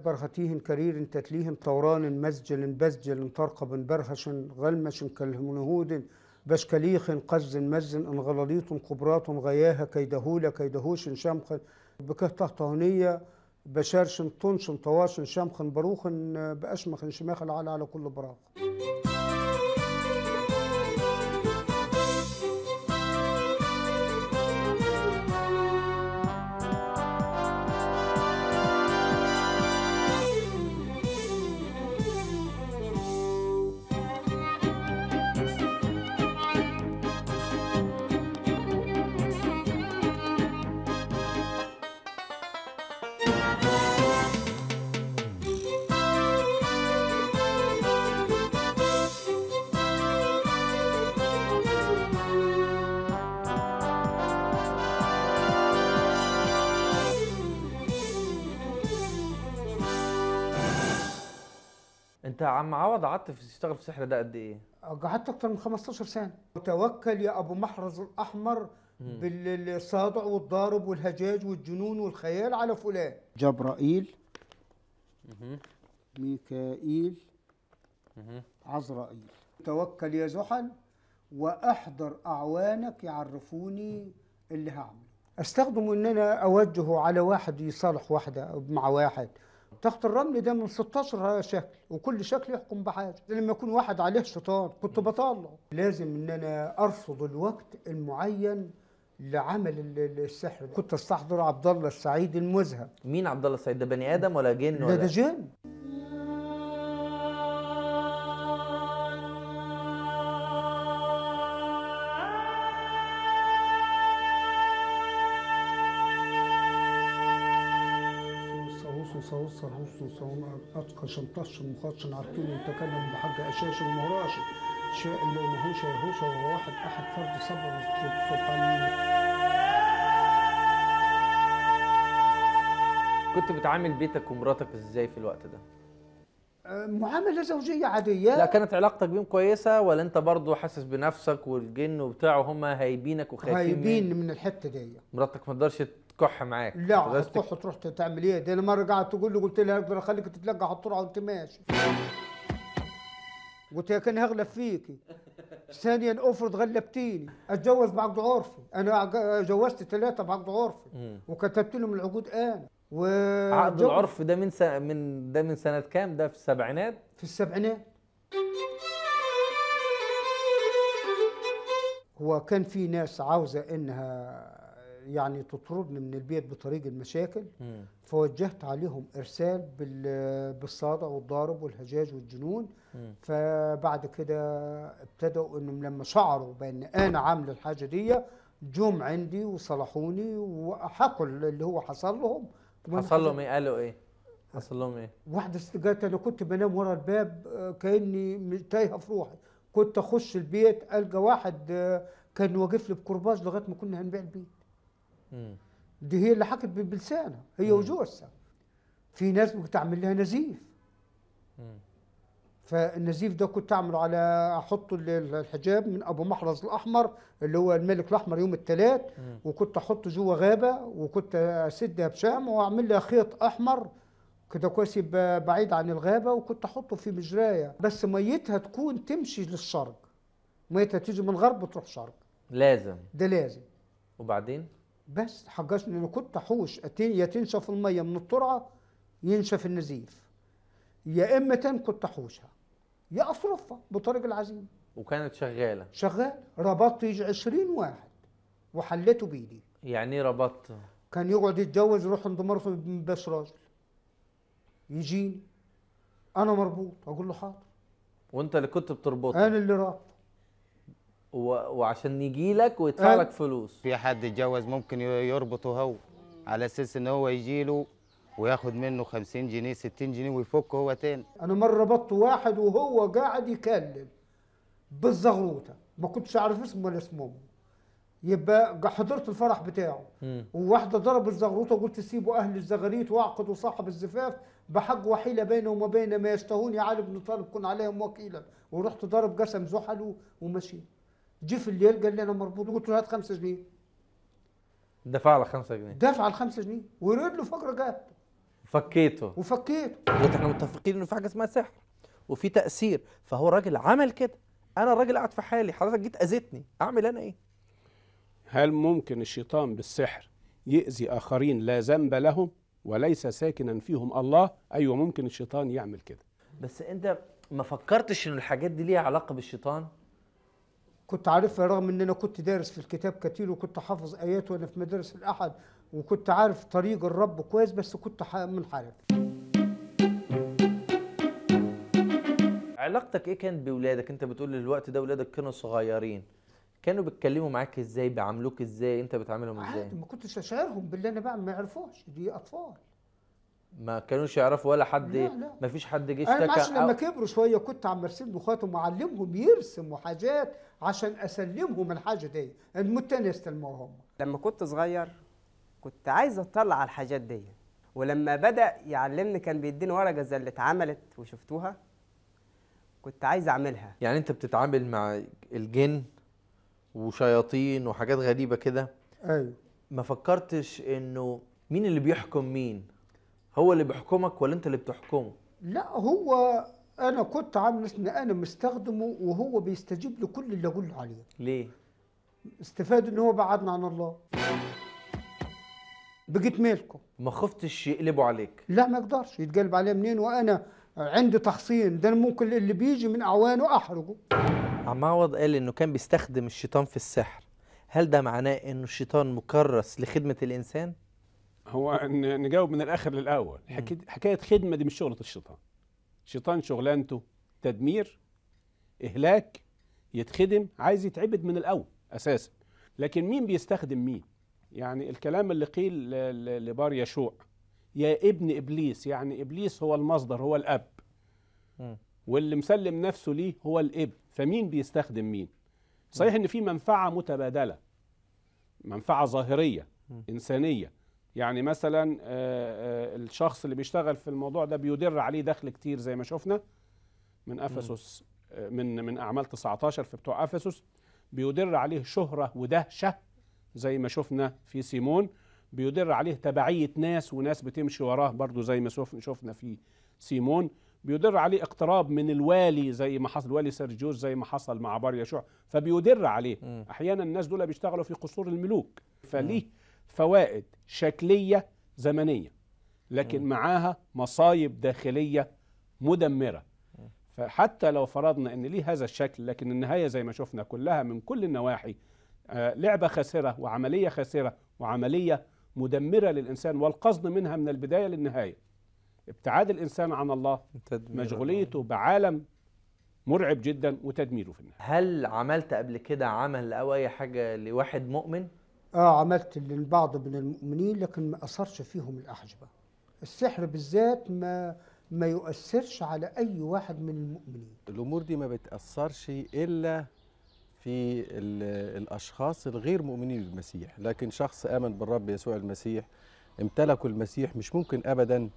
برغتيهن كرير تتليهم طوران مسجل بزجل ترقب برهش غلمش كالهنهود بشكليخ قز مزن انغلاليط قبراط غياها كيدهول كيدهوش شمخ بكه طهطهنية بشارش طنش طواش شمخ بروخ بأشمخ شماخ على كل براق. انت يا عم عوض قعدت تشتغل في السحر ده قد ايه؟ قعدت اكتر من 15 سنه. توكل يا ابو محرز الاحمر بالصادع والضارب والهجاج والجنون والخيال على فلان. جبرائيل، ميكائيل، عزرائيل. توكل يا زحل واحضر اعوانك يعرفوني اللي هعمله. استخدمه ان انا اوجهه على واحد يصالح واحده مع واحد. تخت الرمل ده من 16 شكل وكل شكل يحكم بحاجه. لما يكون واحد عليه شيطان كنت بطلعه. لازم ان انا ارصد الوقت المعين لعمل السحر. كنت استحضر عبد الله السعيد المذهب. مين عبد الله السعيد ده؟ بني ادم ولا جن ولا؟ لا ده جن. صوص صون أتقش طش مخاطش عرتون يتكلم بحق أشاش المهراش شاء اللي ما هوش يهوش وهو واحد أحد فرد صبر سبحان. كنت بتعامل بيتك ومراتك ازاي في الوقت ده؟ معاملة زوجية عادية. لا كانت علاقتك بيهم كويسة ولا انت برضو حاسس بنفسك والجن وبتاعه هم هايبينك وخايفين هايبين من الحتة دي؟ مراتك ما تقدرش تكح معاك؟ لا تكح تروح تعمل ايه؟ ده انا مرة قعدت تقول له قلت لها اقدر اخليك تتلقى على الطرعة وانت ماشي. قلت لها كان هغلب فيكي. ثانيا افرض غلبتيني اتجوز بعقد عرفي. انا جوزت 3 بعقد عرفي وكتبت لهم العقود انا. عقد العرف ده من سنة كام؟ ده في السبعينات؟ في السبعينات. هو كان في ناس عاوزة انها يعني تطردني من البيت بطريق المشاكل. فوجهت عليهم ارسال بالصادع والضارب والهجاج والجنون. فبعد كده ابتدوا انهم لما شعروا بان انا عامل الحاجه دي جم عندي وصلحوني وحكوا اللي هو حصل لهم. حصل لهم ايه؟ قالوا ايه؟ حصل لهم ايه؟ واحده ست قالت انا كنت بنام ورا الباب كاني تايهه في روحي. كنت اخش البيت القى واحد كان واقف لي بكرباج لغايه ما كنا هنبيع البيت. دي هي اللي حكت بلسانها هي وجوزها. في ناس كنت اعمل لها نزيف. فالنزيف ده كنت اعمله على احطه الحجاب من ابو محرز الاحمر اللي هو الملك الاحمر يوم الثلاث. وكنت احطه جوه غابه وكنت اسدها بشام واعمل لها خيط احمر كده كويس يبقى بعيد عن الغابه. وكنت احطه في مجرايه بس ميتها تكون تمشي للشرق. ميتها تيجي من الغرب تروح شرق. لازم ده لازم. وبعدين بس حجزني انا كنت احوش يا تنشف الميه من الترعه ينشف النزيف. يا اما كنت احوشها يا اصرفها بطريق العزيمه. وكانت شغاله؟ شغال. ربطت يجي 20 واحد وحلته بايدي. يعني ايه ربطت؟ كان يقعد يتجوز يروح عند مرته بس راجل يجيني انا مربوط اقول له حاضر. وانت اللي كنت بتربطه؟ انا اللي رابط. وعشان يجي لك ويدفع لك فلوس. في حد يتجوز ممكن يربطه هو على اساس ان هو يجي له وياخد منه 50 جنيه 60 جنيه ويفك هو تاني. انا مره ربطت واحد وهو قاعد يكلم بالزغروطه ما كنتش اعرف اسمه ولا اسمه. يبقى حضرت الفرح بتاعه وواحده ضرب الزغروطه وقلت سيبوا اهل الزغاريت واعقدوا صاحب الزفاف بحق وحيله بينهم وبين ما يشتهون يا علي بن طالب كن عليهم وكيلا. ورحت ضرب قسم زحل ومشي. جه في الليل قال لي انا مربوط. قلت له هات 5 جنيه. دفع له 5 جنيه؟ دفع ال 5 جنيه ويرد له فقره جات. فكيته. وفكيته. دلوقتي احنا متفقين انه في حاجه اسمها سحر وفي تاثير، فهو الراجل عمل كده. انا الراجل قاعد في حالي، حضرتك جيت اذيتني، اعمل انا ايه؟ هل ممكن الشيطان بالسحر يؤذي آخرين لا ذنب لهم وليس ساكنا فيهم الله؟ أيوة ممكن الشيطان يعمل كده. بس انت ما فكرتش ان الحاجات دي ليها علاقه بالشيطان؟ كنت عارفها رغم ان انا كنت دارس في الكتاب كتير، وكنت حافظ ايات وانا في مدارس الاحد، وكنت عارف طريق الرب كويس، بس كنت منحرف. علاقتك ايه كانت باولادك؟ انت بتقول الوقت ده اولادك كانوا صغيرين، كانوا بيتكلموا معاك ازاي؟ بيعاملوك ازاي؟ انت بتعاملهم ازاي؟ عادي، ما كنتش اشعرهم باللي انا بعمل، ما يعرفوش، دي اطفال. ما كانوش يعرفوا ولا حد؟ لا لا. ما فيش حد جه انا معلش اشتكى لما كبروا شويه كنت عم ارسم له خاتم واعلمهم يرسموا حاجات عشان اسلمهم الحاجه دي، المتاني يستلموها هم. لما كنت صغير كنت عايز اطلع على الحاجات دي، ولما بدأ يعلمني كان بيديني ورقة زي اللي اتعملت وشفتوها، كنت عايز اعملها. يعني انت بتتعامل مع الجن وشياطين وحاجات غريبه كده؟ ايوه. ما فكرتش انه مين اللي بيحكم مين؟ هو اللي بيحكمك ولا انت اللي بتحكمه؟ لا، هو انا كنت عامل ان انا مستخدمه وهو بيستجيب لكل اللي اقول له عليه. ليه؟ استفاد ان هو بعدنا عن الله، بقيت ملكه. ما خفتش يقلبوا عليك؟ لا، ما يقدرش يتقلب عليه منين وانا عندي تحصين، ده أنا ممكن اللي بيجي من اعوانه احرقه. عم عوض قال انه كان بيستخدم الشيطان في السحر، هل ده معناه انه الشيطان مكرس لخدمة الانسان؟ هو نجاوب من الآخر للأول. حكاية خدمة دي مش شغلة الشيطان. الشيطان شغلانته تدمير، إهلاك، يتخدم، عايز يتعبد من الأول أساسا. لكن مين بيستخدم مين؟ يعني الكلام اللي قيل لبار يشوع، يا ابن إبليس، يعني إبليس هو المصدر، هو الأب، واللي مسلم نفسه ليه هو الابن. فمين بيستخدم مين؟ صحيح ان في منفعة متبادلة، منفعة ظاهرية إنسانية. يعني مثلا الشخص اللي بيشتغل في الموضوع ده بيدر عليه دخل كتير زي ما شفنا من أفسس، من أعمال 19 في بتوع أفسس، بيدر عليه شهرة ودهشة زي ما شفنا في سيمون، بيدر عليه تبعية ناس وناس بتمشي وراه برضو زي ما شفنا في سيمون، بيدر عليه اقتراب من الوالي زي ما حصل والي سرجيوس زي ما حصل مع بار يشوع، فبيدر عليه. احيانا الناس دول بيشتغلوا في قصور الملوك، فليه فوائد شكلية زمنية لكن معاها مصايب داخلية مدمرة. فحتى لو فرضنا ان ليه هذا الشكل، لكن النهاية زي ما شفنا كلها من كل النواحي لعبة خاسرة وعملية خاسرة وعملية مدمرة للإنسان، والقصد منها من البداية للنهاية ابتعاد الإنسان عن الله، مشغوليته بعالم مرعب جدا وتدميره في النهاية. هل عملت قبل كده عمل أو أي حاجة لواحد مؤمن؟ عملت للبعض من المؤمنين لكن ما أثرش فيهم الأحجبة. السحر بالذات ما يؤثرش على أي واحد من المؤمنين. الأمور دي ما بتأثرش إلا في الأشخاص الغير مؤمنين بالمسيح، لكن شخص آمن بالرب يسوع المسيح امتلكوا المسيح مش ممكن أبدا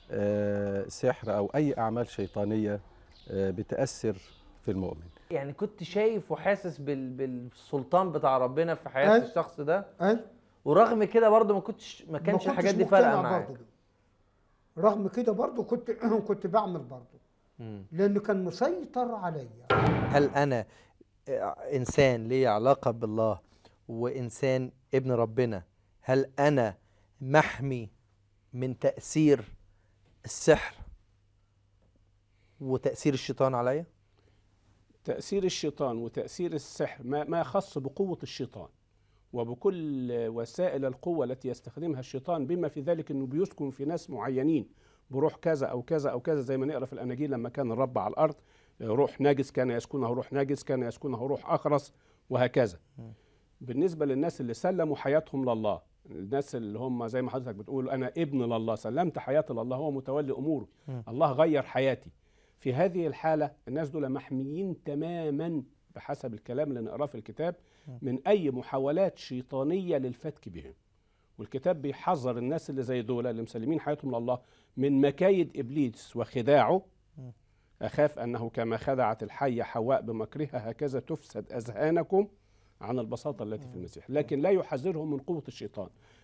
سحر أو أي أعمال شيطانية بتأثر في المؤمن. يعني كنت شايف وحاسس بالسلطان بتاع ربنا في حياة الشخص ده، ورغم كده برضه ما كانش الحاجات دي فارقة معاك. رغم كده برضه كنت بعمل برضه لأنه كان مسيطر عليا. هل أنا إنسان ليه علاقة بالله وإنسان ابن ربنا، هل أنا محمي من تأثير السحر وتأثير الشيطان عليا؟ تأثير الشيطان وتأثير السحر ما يخص بقوة الشيطان وبكل وسائل القوة التي يستخدمها الشيطان، بما في ذلك أنه بيسكن في ناس معينين بروح كذا أو كذا أو كذا، زي ما نقرأ في الأناجيل لما كان الرب على الأرض روح ناجس كان يسكنه روح ناجس، كان يسكنه روح أخرس، وهكذا. بالنسبة للناس اللي سلموا حياتهم لله، الناس اللي هم زي ما حضرتك بتقول أنا ابن لله، سلمت حياتي لله، هو متولي أموري، الله غير حياتي، في هذه الحالة الناس دول محميين تماما بحسب الكلام اللي نقراه في الكتاب من أي محاولات شيطانية للفتك بهم. والكتاب بيحذر الناس اللي زي دول اللي مسلمين حياتهم لله من مكايد إبليس وخداعه. أخاف أنه كما خدعت الحية حواء بمكرها هكذا تفسد أذهانكم عن البساطة التي في المسيح. لكن لا يحذرهم من قوة الشيطان،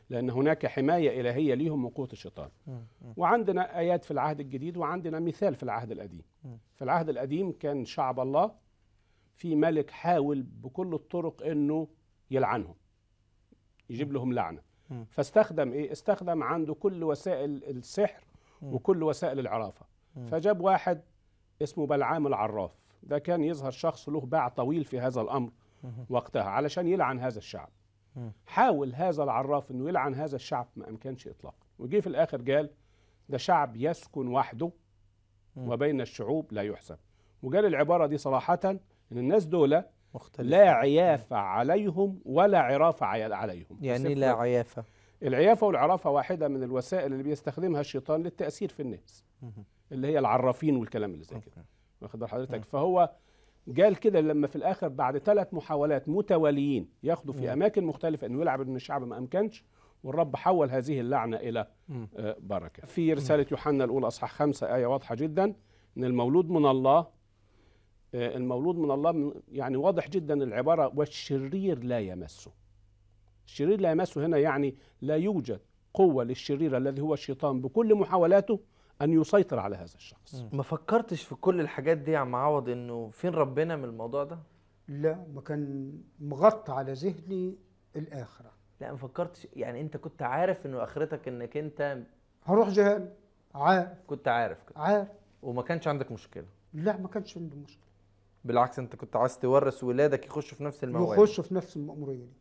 لأن هناك حماية إلهية ليهم من قوة الشيطان. وعندنا آيات في العهد الجديد وعندنا مثال في العهد القديم. في العهد القديم كان شعب الله في ملك حاول بكل الطرق أنه يلعنهم، يجيب لهم لعنة. فاستخدم إيه؟ استخدم عنده كل وسائل السحر وكل وسائل العرافة. فجاب واحد اسمه بلعام العراف، ده كان يظهر شخص له باع طويل في هذا الأمر وقتها علشان يلعن هذا الشعب. حاول هذا العراف انه يلعن هذا الشعب، ما امكنش اطلاقا. وجي في الاخر قال ده شعب يسكن وحده وبين الشعوب لا يحسب. وقال العباره دي صراحه ان الناس دول لا عيافه عليهم ولا عرافه عليهم. يعني لا عيافه؟ العيافه والعرافه واحده من الوسائل اللي بيستخدمها الشيطان للتاثير في الناس، اللي هي العرافين والكلام اللي زي كده، واخد بال حضرتك؟ فهو قال كده لما في الاخر بعد 3 محاولات متواليين ياخدوا في اماكن مختلفه انه يلعب ان الشعب ما امكنش، والرب حول هذه اللعنه الى بركه. في رساله يوحنا الاولى اصحاح 5 ايه واضحه جدا ان المولود من الله، المولود من الله يعني واضح جدا العباره والشرير لا يمسه. الشرير لا يمسه هنا يعني لا يوجد قوه للشرير الذي هو الشيطان بكل محاولاته أن يسيطر على هذا الشخص. ما فكرتش في كل الحاجات دي يا عم عوض إنه فين ربنا من الموضوع ده؟ لا، ما كان مغطى على ذهني الآخرة. لا ما فكرتش، يعني أنت كنت عارف إنه آخرتك إنك أنت هروح جهنم، عارف. كنت عارف كده؟ عارف. وما كانش عندك مشكلة؟ لا، ما كانش عندي مشكلة، بالعكس أنت كنت عايز تورث ولادك يخشوا في نفس المواد، يخشوا في نفس المأمورية دي.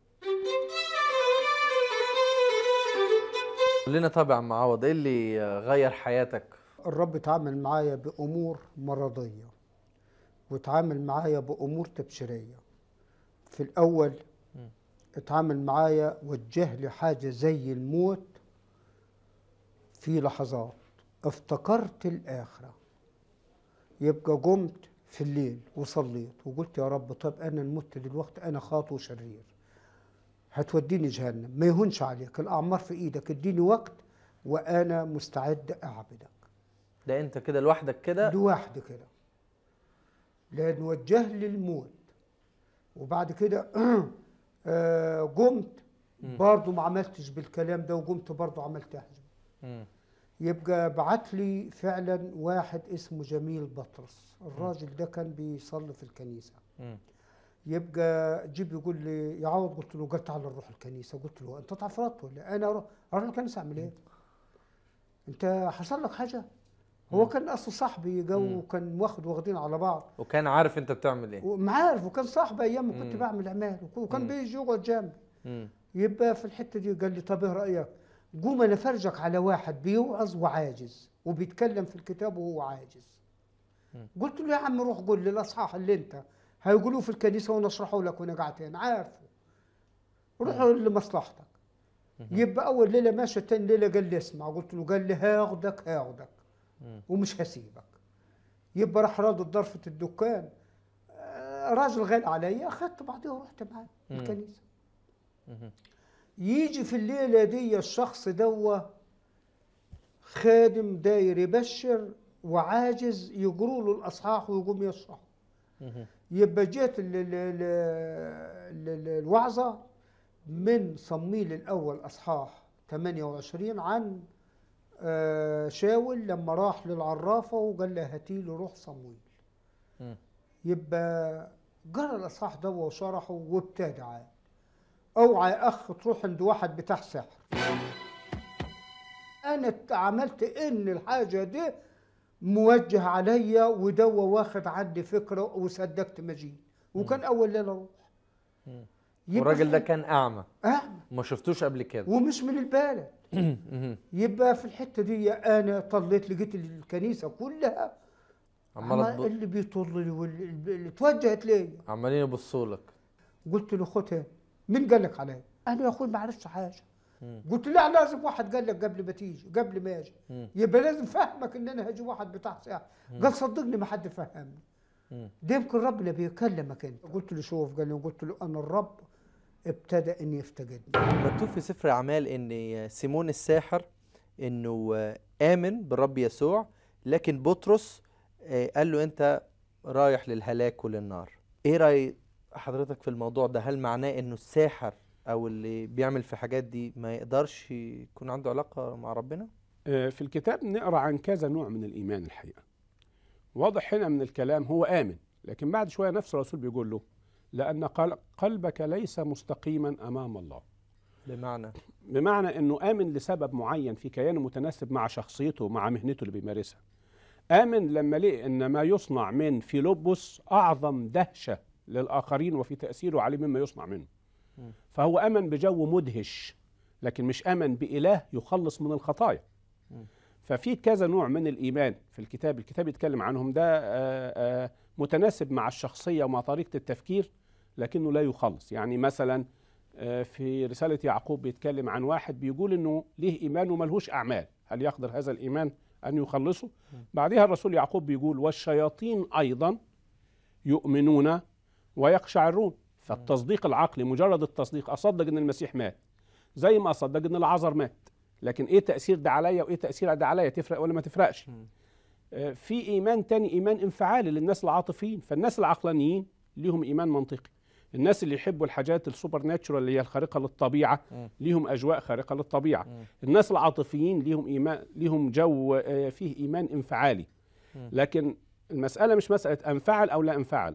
قول لنا طبعا يا عم عوض إيه اللي غير حياتك؟ الرب اتعامل معايا بأمور مرضية واتعامل معايا بأمور تبشيرية. في الأول اتعامل معايا، وجه لي حاجة زي الموت في لحظات، افتكرت الآخرة. يبقى قمت في الليل وصليت وقلت يا رب طب أنا المت دلوقتي، أنا خاطئ وشرير، هتوديني جهنم، ما يهونش عليك، الأعمار في إيدك، اديني وقت وأنا مستعد أعبدك. ده أنت كده لوحدك كده؟ لوحدي كده، لأن وجه لي الموت. وبعد كده قمت برضو ما عملتش بالكلام ده، وقمت برضو عملت أحجم. يبقى بعت لي فعلا واحد اسمه جميل بطرس، الراجل ده كان بيصلي في الكنيسة. يبقى جيب يقول لي يا عوض، قلت له قلت تعالى نروح الكنيسة. قلت له انت اتعفرت ولا انا اروح الكنيسة اعمل ايه؟ انت حصل لك حاجة؟ هو كان اصله صاحبي جو، وكان واخدين على بعض، وكان عارف انت بتعمل ايه، ومعارف، وكان صاحبي ايام ما كنت بعمل اعمال، وكان بيجي يقعد جنبي. يبقى في الحتة دي قال لي طب ايه رأيك؟ قوم انا فرجك على واحد بيوعظ وعاجز وبيتكلم في الكتاب وهو عاجز. قلت له يا عم روح قول لي الاصحاح اللي انت هيقولوه في الكنيسة ونشرحه لك وانا قاعد هنا، عارفه، روح لمصلحتك. يبقى اول ليله ماشي، تاني ليله قال لي اسمع. قلت له، قال لي هاخدك ومش هسيبك. يبقى راح راد ضرفه الدكان، راجل غالي عليا، اخدت بعديه ورحت معاه الكنيسه. يجي في الليله دي الشخص دوا خادم داير يبشر وعاجز، يقروا له الاصحاح ويقوم يشرح. يبقى جيت الوعظه من صمويل الاول اصحاح 28 عن شاول لما راح للعرافه وقال له هاتي له روح صمويل. يبقى قرا الاصحاح ده وشرحه وابتدى عاد. اوعى يا اخ تروح عند واحد بتاع سحر. انا عملت ان الحاجه دي موجه عليا، ودوا واخد عندي فكره وصدقت مجيء، وكان اول ليله اروح. والراجل ده كان اعمى، اعمى ما شفتوش قبل كده ومش من البلد. يبقى في الحته دي انا طليت لقيت الكنيسه كلها اللي بيطل لي واللي اتوجهت لي عمالين يبصوا لك. قلت له خد هنا، مين قال لك عليا؟ انا يا اخوي ما عرفتش حاجه. قلت له لا، لازم واحد قال لك قبل ما تيجي، قبل ما اجي، يبقى لازم فهمك ان انا هاجي واحد بتاع ساعه. قال صدقني ما حد فهمني، ده يمكن ربنا بيكلمك انت. قلت له شوف، قال لي، قلت له انا الرب ابتدى ان يفتقدني. مكتوب في سفر اعمال ان سيمون الساحر انه امن بالرب يسوع، لكن بطرس قال له انت رايح للهلاك وللنار. ايه راي حضرتك في الموضوع ده؟ هل معناه انه الساحر او اللي بيعمل في حاجات دي ما يقدرش يكون عنده علاقة مع ربنا؟ في الكتاب نقرأ عن كذا نوع من الإيمان الحقيقة. واضح هنا من الكلام هو آمن، لكن بعد شوية نفس الرسول بيقول له لأن قلبك ليس مستقيما أمام الله. بمعنى أنه آمن لسبب معين في كيانه متناسب مع شخصيته ومع مهنته اللي بيمارسها. آمن لما لقى أن ما يصنع من فيلبس أعظم دهشة للآخرين وفي تأثيره عليه مما يصنع منه. فهو آمن بجو مدهش، لكن مش آمن بإله يخلص من الخطايا. ففي كذا نوع من الإيمان في الكتاب يتكلم عنهم، ده متناسب مع الشخصية ومع طريقة التفكير لكنه لا يخلص. يعني مثلا في رسالة يعقوب بيتكلم عن واحد بيقول إنه ليه إيمان وملهوش أعمال، هل يقدر هذا الإيمان أن يخلصه؟ بعدها الرسول يعقوب بيقول والشياطين أيضا يؤمنون ويقشعرون. فالتصديق العقلي مجرد التصديق، أصدق إن المسيح مات زي ما أصدق إن العذر مات، لكن إيه تأثير ده عليا وإيه تأثير ده عليا، تفرق ولا ما تفرقش؟ في إيمان تاني إيمان انفعالي للناس العاطفيين. فالناس العقلانيين ليهم إيمان منطقي، الناس اللي يحبوا الحاجات السوبر ناتشورال اللي هي الخارقة للطبيعة ليهم أجواء خارقة للطبيعة. الناس العاطفيين ليهم إيمان، ليهم جو فيه إيمان انفعالي. لكن المسألة مش مسألة أنفعل أو لا أنفعل،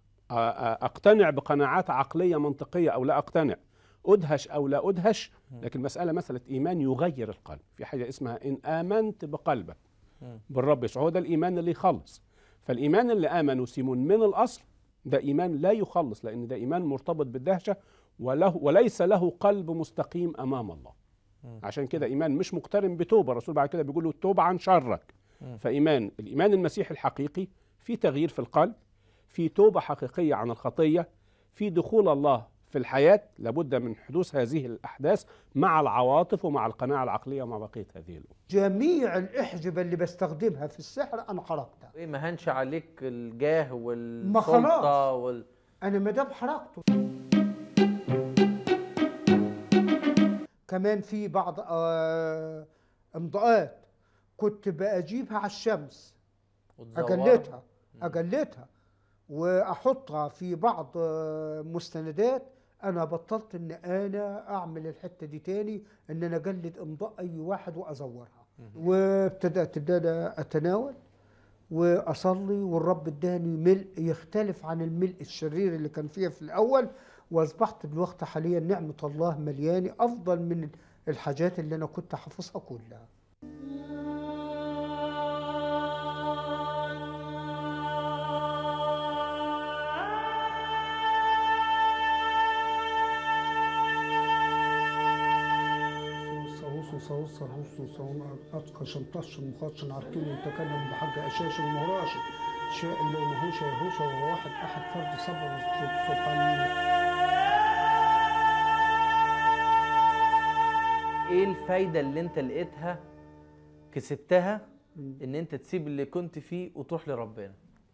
أقتنع بقناعات عقلية منطقية أو لا أقتنع، أدهش أو لا أدهش، لكن مسألة إيمان يغير القلب. في حاجة اسمها إن آمنت بقلبك بالرب يسوع، هو ده الإيمان اللي يخلص. فالإيمان اللي آمنه سيمون من الأصل ده إيمان لا يخلص، لأن ده إيمان مرتبط بالدهشة وليس له قلب مستقيم أمام الله. عشان كده إيمان مش مقترن بتوبة. الرسول بعد كده بيقول له التوبة عن شرك. الإيمان المسيحي الحقيقي في تغيير في القلب، في توبة حقيقية عن الخطية، في دخول الله في الحياة، لابد من حدوث هذه الأحداث مع العواطف ومع القناعة العقلية ومع بقية هذه الأمور. جميع الإحجبة اللي بستخدمها في السحر أنا خرقتها. إيه ما هنش عليك الجاه والسلطة أنا ما دام حرقته. كمان في بعض امضاءات كنت بأجيبها على الشمس أجلتها وأحطها في بعض مستندات. أنا بطلت إن أنا أعمل الحتة دي تاني، إن أنا أجلد إمضاء أي واحد وأزورها. وابتدأت إن أنا أتناول وأصلي، والرب اداني ملء يختلف عن الملء الشرير اللي كان فيها في الأول، وأصبحت دلوقتي حاليا نعمة الله ملياني أفضل من الحاجات اللي أنا كنت حافظها كلها. صوص أتقى شنطش المخاطش عارفين يتكلم بحاجة أشاش المهراش شيء اللي ماهوش يهوش هو واحد أحد فرد صبر سبحان. إيه الفايدة اللي أنت لقيتها كسبتها إن أنت تسيب اللي كنت فيه وتروح لربنا؟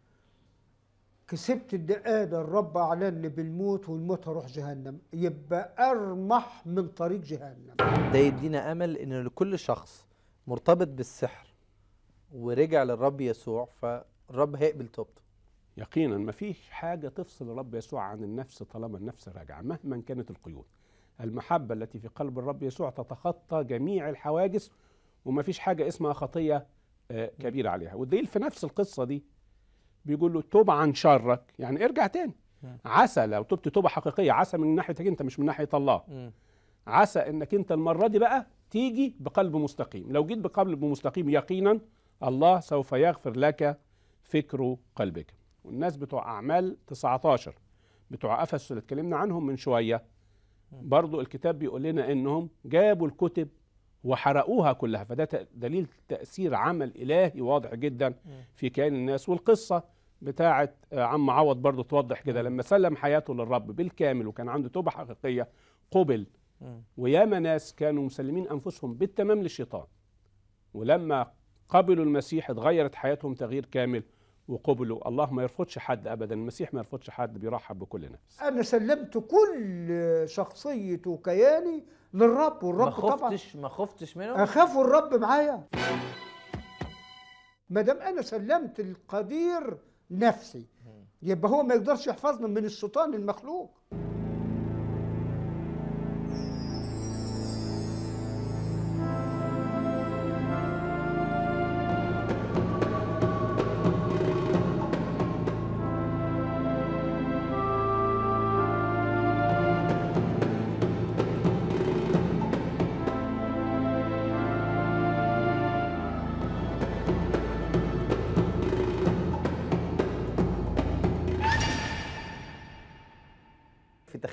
كسبت الدقادة الرب أعلن بالموت، والموت هروح جهنم، يبقى أرمح من طريق جهنم. ده يدينا أمل إن لكل شخص مرتبط بالسحر ورجع للرب يسوع فالرب هيقبل توبته. يقينا ما فيش حاجة تفصل الرب يسوع عن النفس طالما النفس راجعة مهما كانت القيود. المحبة التي في قلب الرب يسوع تتخطى جميع الحواجز، وما فيش حاجة اسمها خطية كبيرة عليها. والدليل في نفس القصة دي بيقول له توب عن شرك، يعني ارجع تاني. عسى لو تبت توبة حقيقية، عسى من ناحيتك انت مش من ناحية الله، عسى انك انت المرة دي بقى تيجي بقلب مستقيم. لو جيت بقلب مستقيم يقينا الله سوف يغفر لك فكر قلبك. والناس بتوع أعمال 19 بتوع أفسس اللي اتكلمنا عنهم من شوية، برضو الكتاب بيقول لنا انهم جابوا الكتب وحرقوها كلها. فده دليل تأثير عمل إلهي واضح جدا في كيان الناس. والقصة بتاعة عم عوض برضو توضح كده، لما سلم حياته للرب بالكامل وكان عنده توبة حقيقية قبل. وياما ناس كانوا مسلمين أنفسهم بالتمام للشيطان، ولما قبلوا المسيح اتغيرت حياتهم تغيير كامل وقبلوا. الله ما يرفضش حد أبدا، المسيح ما يرفضش حد، بيرحب بكل نفس. أنا سلمت كل شخصيتي وكياني للرب، والرب طبعا ما خفتش منه. أخاف الرب معايا ما دام أنا سلمت القدير نفسي، يبقى هو ما يقدرش يحفظنا من الشيطان المخلوق.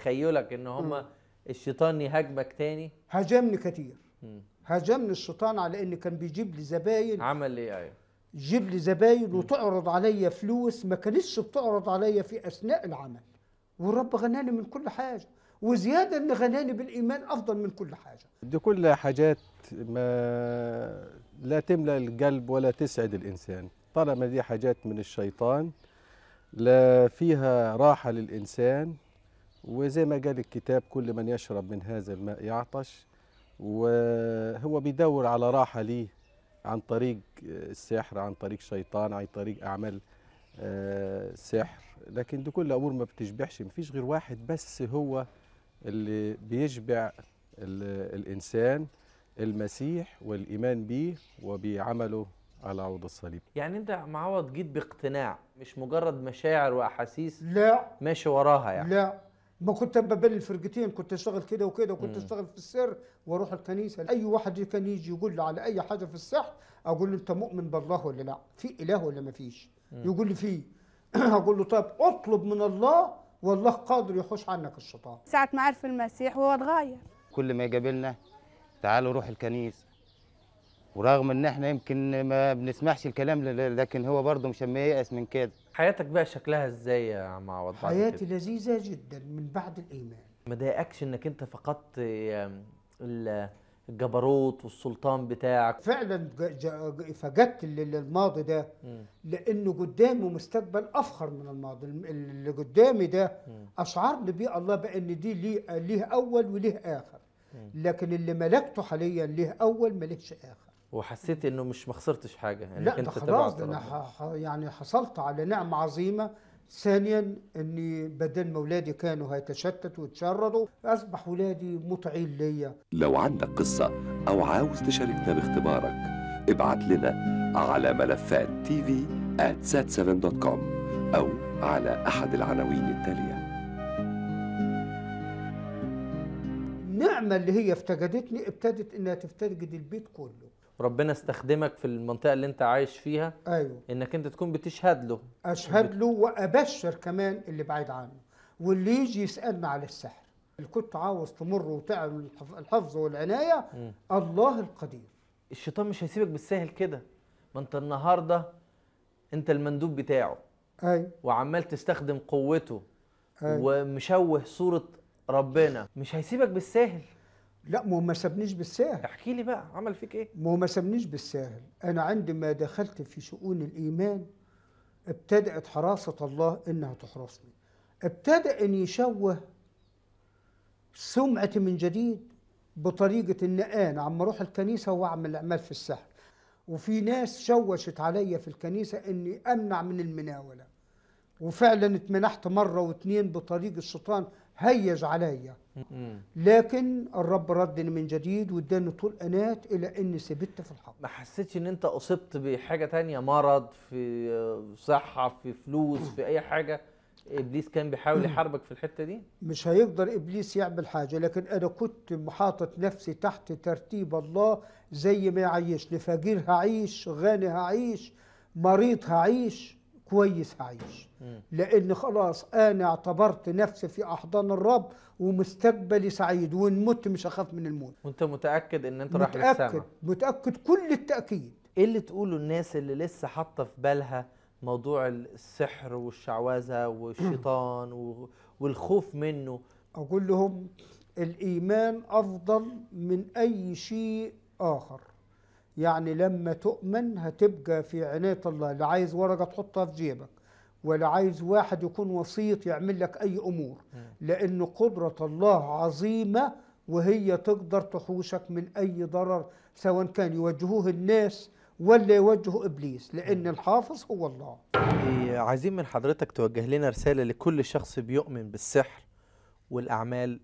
تخيلك ان هم الشيطان يهاجمك تاني؟ هاجمني كتير. هاجمني الشيطان على ان كان بيجيب لي زباين. عمل ايه؟ ايوه، يجيب لي زباين وتعرض عليا فلوس ما كانتش بتعرض عليا في اثناء العمل، والرب غناني من كل حاجه، وزياده ان غناني بالايمان افضل من كل حاجه. دي كل حاجات ما لا تملأ القلب ولا تسعد الإنسان، طالما دي حاجات من الشيطان لا فيها راحة للإنسان. وزي ما قال الكتاب كل من يشرب من هذا الماء يعطش، وهو بيدور على راحة ليه عن طريق السحر، عن طريق شيطان، عن طريق أعمال سحر. لكن دي كل أمور ما بتشبعش، مفيش غير واحد بس هو اللي بيشبع الإنسان، المسيح والإيمان به وبعمله على عود الصليب. يعني انت معوض جيت باقتناع، مش مجرد مشاعر واحاسيس لا ماشي وراها يعني. لا، ما كنت ببين الفرقتين، كنت اشتغل كده وكده، وكنت اشتغل في السر واروح الكنيسه. اي واحد كان يجي يقول لي على اي حاجه في السحر، اقول له انت مؤمن بالله ولا لا؟ في اله ولا ما فيش؟ يقول لي فيه. اقول له طيب اطلب من الله والله قادر يحوش عنك الشيطان. ساعة ما عرف المسيح وهو اتغير. كل ما يقابلنا تعالوا روح الكنيسه، ورغم ان احنا يمكن ما بنسمعش الكلام لكن هو برضه مش ييأس من كده. حياتك بقى شكلها ازاي يا عم عوض؟ حياتي لذيذه جدا من بعد الايمان. ما ضايقكش انك انت فقدت الجبروت والسلطان بتاعك؟ فعلا فقدت الماضي ده، لانه قدامي مستقبل افخر من الماضي. اللي قدامي ده اشعرني بيه الله بان دي ليه اول وليه اخر، لكن اللي ملكته حاليا ليه اول ملكش اخر. وحسيت انه مش ما خسرتش حاجه انك لا انت ده خلاص، ده تبعت انا يعني حصلت على نعمه عظيمه. ثانيا اني بدل ما اولادي كانوا هيتشتتوا ويتشردوا، اصبح ولادي مطيعين ليا. لو عندك قصه او عاوز تشاركنا باختبارك، ابعت لنا على ملفات tv@sat7.com او على احد العناوين التاليه. النعمه اللي هي افتقدتني ابتدت انها تفتقد البيت كله. ربنا استخدمك في المنطقه اللي انت عايش فيها، ايوه، انك انت تكون بتشهد له. اشهد له وابشر كمان اللي بعيد عنه، واللي يجي يسالنا على السحر اللي كنت عاوز تمر وتعمل الحفظ والعنايه. الله القدير. الشيطان مش هيسيبك بالسهل كده، ما انت النهارده انت المندوب بتاعه. ايوه، وعمال تستخدم قوته. أيوة. ومشوه صوره ربنا، مش هيسيبك بالسهل. لا، ما هو ما سابنيش بالساهل. احكي لي بقى عمل فيك ايه؟ ما هو ما سابنيش بالساهل. انا عندما دخلت في شؤون الايمان ابتدأت حراسة الله انها تحرسني. ابتدأ ان يشوه سمعتي من جديد بطريقة ان انا عم اروح الكنيسة واعمل اعمال في السحر. وفي ناس شوشت عليا في الكنيسة اني امنع من المناولة، وفعلا اتمنحت مرة واتنين بطريق الشيطان هيج عليا. لكن الرب ردني من جديد واداني طول انات الى اني ثبت في الحق. ما حسيتش ان انت اصبت بحاجه تانية، مرض، في صحه، في فلوس، في اي حاجه ابليس كان بيحاول يحاربك في الحته دي؟ مش هيقدر ابليس يعمل حاجه، لكن انا كنت محاطط نفسي تحت ترتيب الله زي ما يعيشني. فقير هعيش، غني هعيش، مريض هعيش، كويس هعيش، لان خلاص انا اعتبرت نفسي في احضان الرب ومستقبلي سعيد، وان مت مش هخاف من الموت. وانت متاكد ان انت رايح للسما؟ متاكد كل التاكيد. ايه اللي تقوله الناس اللي لسه حاطه في بالها موضوع السحر والشعوذه والشيطان والخوف منه؟ اقول لهم الايمان افضل من اي شيء اخر. يعني لما تؤمن هتبقى في عناية الله، لا عايز ورقة تحطها في جيبك، ولا عايز واحد يكون وسيط يعمل لك أي أمور، لأن قدرة الله عظيمة وهي تقدر تحوشك من أي ضرر، سواء كان يوجهوه الناس ولا يوجهوا إبليس، لأن الحافظ هو الله. عايزين من حضرتك توجه لنا رسالة لكل شخص بيؤمن بالسحر والأعمال.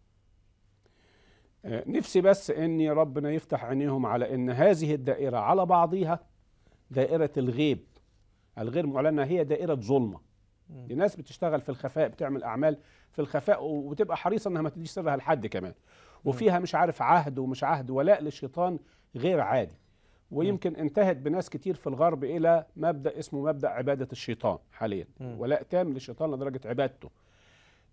نفسي بس ان ربنا يفتح عينيهم على ان هذه الدائرة على بعضها دائرة الغيب الغير معلنة، هي دائرة ظلمة. دي ناس بتشتغل في الخفاء، بتعمل أعمال في الخفاء وبتبقى حريصة انها ما تديش سرها لحد كمان، وفيها مش عارف عهد ومش عهد، ولاء للشيطان غير عادي. ويمكن انتهت بناس كتير في الغرب إلى مبدأ اسمه مبدأ عبادة الشيطان حاليا، ولاء تام للشيطان لدرجة عبادته.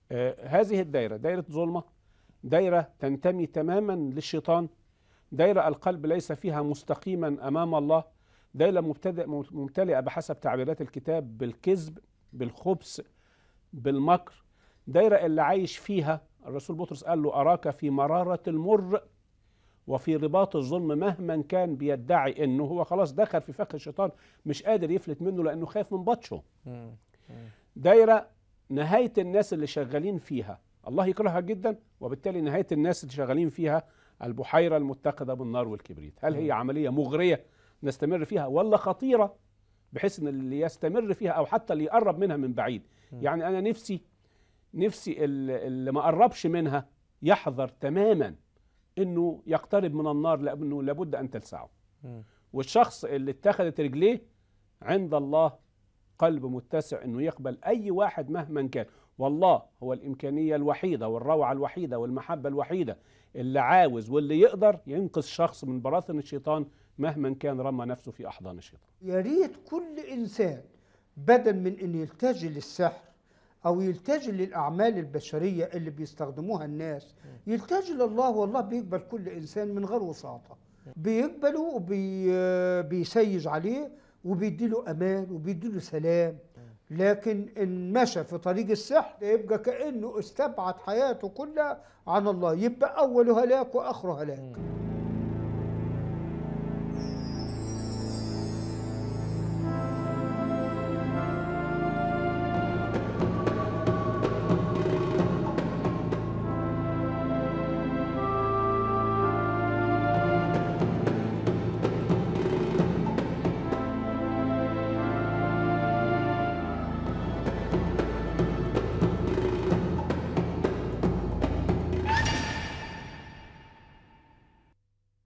هذه الدايرة دايرة ظلمة، دايرة تنتمي تماما للشيطان، دايرة القلب ليس فيها مستقيما أمام الله، دايرة ممتلئة بحسب تعبيرات الكتاب بالكذب، بالخبث، بالمكر، دايرة اللي عايش فيها الرسول بطرس قال له أراك في مرارة المر وفي رباط الظلم، مهما كان بيدعي انه هو خلاص دخل في فخ الشيطان مش قادر يفلت منه لانه خايف من بطشه. دايرة نهاية الناس اللي شغالين فيها الله يكرهها جدا، وبالتالي نهاية الناس اللي شغالين فيها البحيرة المتقدة بالنار والكبريت. هل هي عملية مغرية نستمر فيها ولا خطيرة بحيث ان اللي يستمر فيها او حتى اللي يقرب منها من بعيد؟ يعني انا نفسي اللي ما قربش منها يحذر تماما انه يقترب من النار، لانه لابد ان تلسعه. والشخص اللي اتخذت رجليه عند الله قلب متسع انه يقبل اي واحد مهما كان، والله هو الامكانيه الوحيده والروعه الوحيده والمحبه الوحيده اللي عاوز واللي يقدر ينقذ شخص من براثن الشيطان مهما كان رمى نفسه في احضان الشيطان. يا ريت كل انسان بدل من ان يلتجئ للسحر او يلتجئ للاعمال البشريه اللي بيستخدموها الناس، يلتجئ لله، والله بيقبل كل انسان من غير وساطه، بيقبله وبيسيج عليه وبيديله امان وبيديله سلام. لكن ان مشى في طريق السحر يبقى كانه استبعد حياته كلها عن الله، يبقى اوله هلاك واخره هلاك.